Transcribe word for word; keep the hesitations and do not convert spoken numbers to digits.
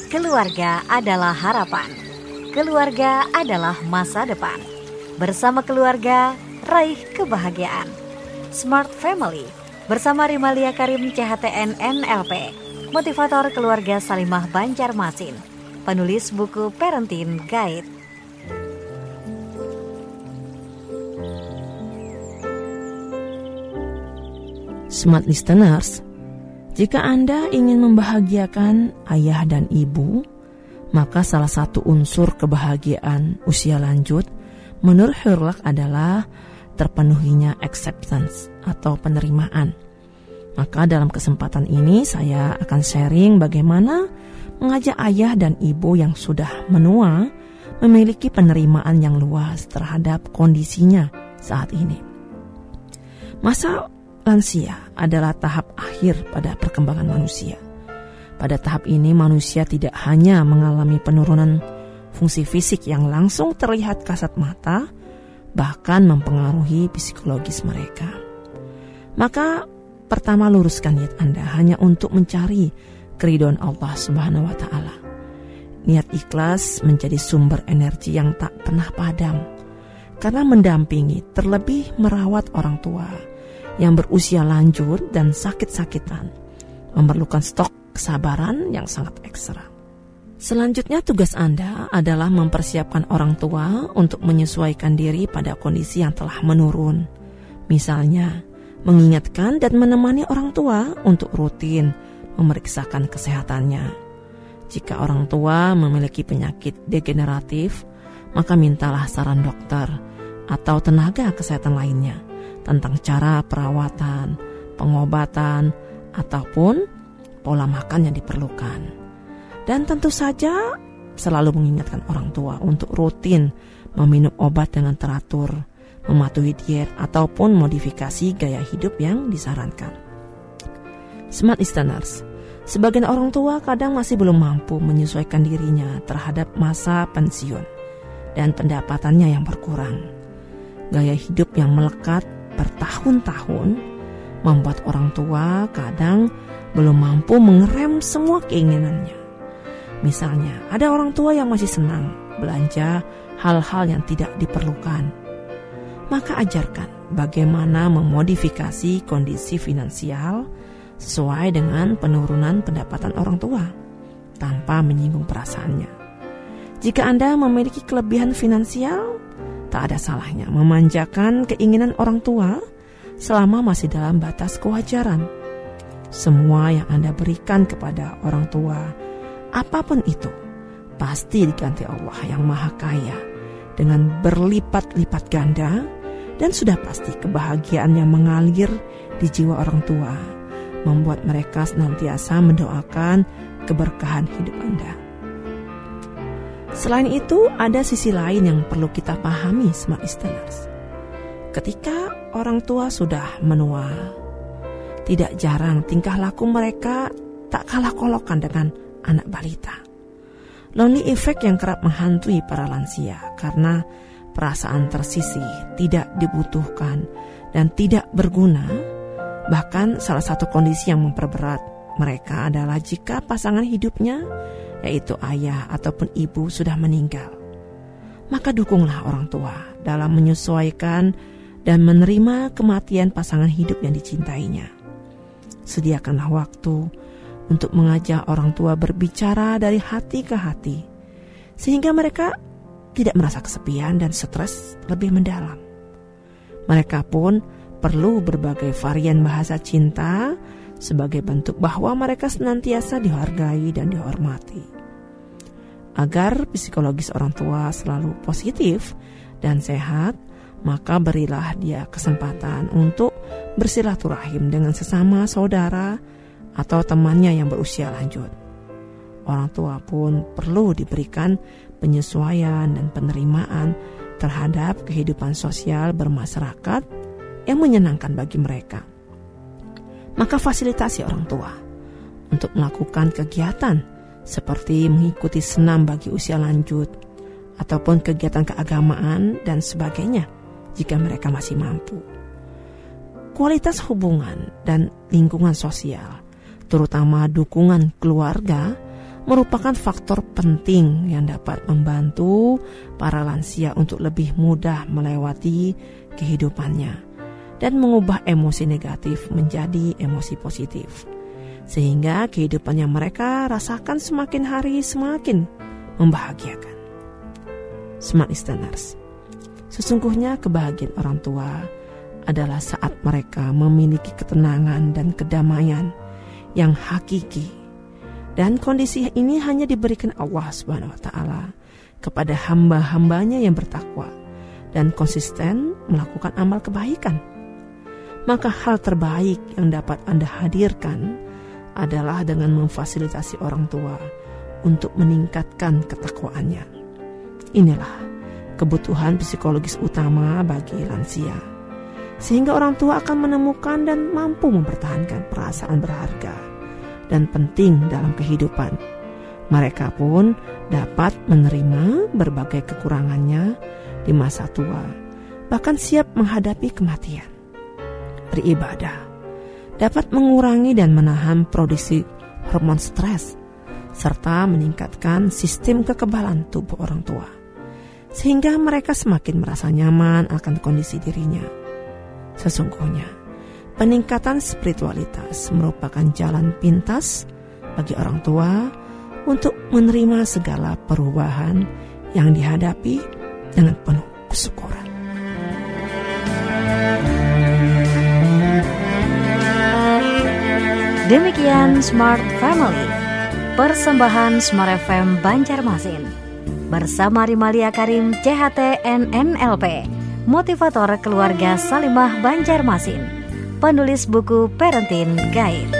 Keluarga adalah harapan. Keluarga adalah masa depan. Bersama keluarga, raih kebahagiaan. Smart Family bersama Rimalia Karim C H T N N L P, motivator keluarga Salimah Banjarmasin, penulis buku Parenting Guide. Smart listeners, jika Anda ingin membahagiakan ayah dan ibu, maka salah satu unsur kebahagiaan usia lanjut menurut Hurlak adalah terpenuhinya acceptance atau penerimaan. Maka dalam kesempatan ini saya akan sharing bagaimana mengajak ayah dan ibu yang sudah menua memiliki penerimaan yang luas terhadap kondisinya saat ini. Masa lansia adalah tahap akhir pada perkembangan manusia. Pada tahap ini manusia tidak hanya mengalami penurunan fungsi fisik yang langsung terlihat kasat mata, bahkan mempengaruhi psikologis mereka. Maka pertama, luruskan niat Anda hanya untuk mencari keridhaan Allah Subhanahu wa Ta'ala. Niat ikhlas menjadi sumber energi yang tak pernah padam, karena mendampingi, terlebih merawat orang tua yang berusia lanjut dan sakit-sakitan memerlukan stok kesabaran yang sangat ekstra. Selanjutnya tugas Anda adalah mempersiapkan orang tua untuk menyesuaikan diri pada kondisi yang telah menurun. Misalnya, mengingatkan dan menemani orang tua untuk rutin memeriksakan kesehatannya. Jika orang tua memiliki penyakit degeneratif, maka mintalah saran dokter atau tenaga kesehatan lainnya tentang cara perawatan, pengobatan, ataupun pola makan yang diperlukan. Dan tentu saja selalu mengingatkan orang tua untuk rutin meminum obat dengan teratur, mematuhi diet ataupun modifikasi gaya hidup yang disarankan. Smart listeners, sebagian orang tua kadang masih belum mampu menyesuaikan dirinya terhadap masa pensiun dan pendapatannya yang berkurang. Gaya hidup yang melekat bertahun-tahun membuat orang tua kadang belum mampu mengerem semua keinginannya. Misalnya, ada orang tua yang masih senang belanja hal-hal yang tidak diperlukan. Maka ajarkan bagaimana memodifikasi kondisi finansial sesuai dengan penurunan pendapatan orang tua tanpa menyinggung perasaannya. Jika Anda memiliki kelebihan finansial, tak ada salahnya memanjakan keinginan orang tua selama masih dalam batas kewajaran. Semua yang Anda berikan kepada orang tua, apapun itu, pasti diganti Allah yang Maha Kaya dengan berlipat-lipat ganda, dan sudah pasti kebahagiaan yang mengalir di jiwa orang tua membuat mereka senantiasa mendoakan keberkahan hidup Anda. Selain itu, ada sisi lain yang perlu kita pahami, smart listeners. Ketika orang tua sudah menua, tidak jarang tingkah laku mereka tak kalah kolokan dengan anak balita. Lonely effect yang kerap menghantui para lansia karena perasaan tersisih, tidak dibutuhkan, dan tidak berguna. Bahkan salah satu kondisi yang memperberat mereka adalah jika pasangan hidupnya, yaitu ayah ataupun ibu, sudah meninggal. Maka dukunglah orang tua dalam menyesuaikan dan menerima kematian pasangan hidup yang dicintainya. Sediakanlah waktu untuk mengajak orang tua berbicara dari hati ke hati, sehingga mereka tidak merasa kesepian dan stres lebih mendalam. Mereka pun perlu berbagai varian bahasa cinta sebagai bentuk bahwa mereka senantiasa dihargai dan dihormati. Agar psikologis orang tua selalu positif dan sehat, maka berilah dia kesempatan untuk bersilaturahim dengan sesama saudara atau temannya yang berusia lanjut. Orang tua pun perlu diberikan penyesuaian dan penerimaan terhadap kehidupan sosial bermasyarakat yang menyenangkan bagi mereka. Maka fasilitasi orang tua untuk melakukan kegiatan seperti mengikuti senam bagi usia lanjut ataupun kegiatan keagamaan dan sebagainya jika mereka masih mampu. Kualitas hubungan dan lingkungan sosial, terutama dukungan keluarga, merupakan faktor penting yang dapat membantu para lansia untuk lebih mudah melewati kehidupannya dan mengubah emosi negatif menjadi emosi positif, sehingga kehidupan yang mereka rasakan semakin hari semakin membahagiakan. Smart Listeners, sesungguhnya kebahagiaan orang tua adalah saat mereka memiliki ketenangan dan kedamaian yang hakiki. Dan kondisi ini hanya diberikan Allah subhanahu wa taala kepada hamba-hambanya yang bertakwa dan konsisten melakukan amal kebaikan. Maka hal terbaik yang dapat Anda hadirkan adalah dengan memfasilitasi orang tua untuk meningkatkan ketakwaannya. Inilah kebutuhan psikologis utama bagi lansia, sehingga orang tua akan menemukan dan mampu mempertahankan perasaan berharga dan penting dalam kehidupan. Mereka pun dapat menerima berbagai kekurangannya di masa tua, bahkan siap menghadapi kematian. Beribadah dapat mengurangi dan menahan produksi hormon stres, serta meningkatkan sistem kekebalan tubuh orang tua, sehingga mereka semakin merasa nyaman akan kondisi dirinya. Sesungguhnya, peningkatan spiritualitas merupakan jalan pintas bagi orang tua untuk menerima segala perubahan yang dihadapi dengan penuh kesyukuran. Demikian Smart Family, persembahan Smart F M Banjarmasin. Bersama Rimalia Karim C H T N N L P, motivator keluarga Salimah Banjarmasin, penulis buku Parenting Guide.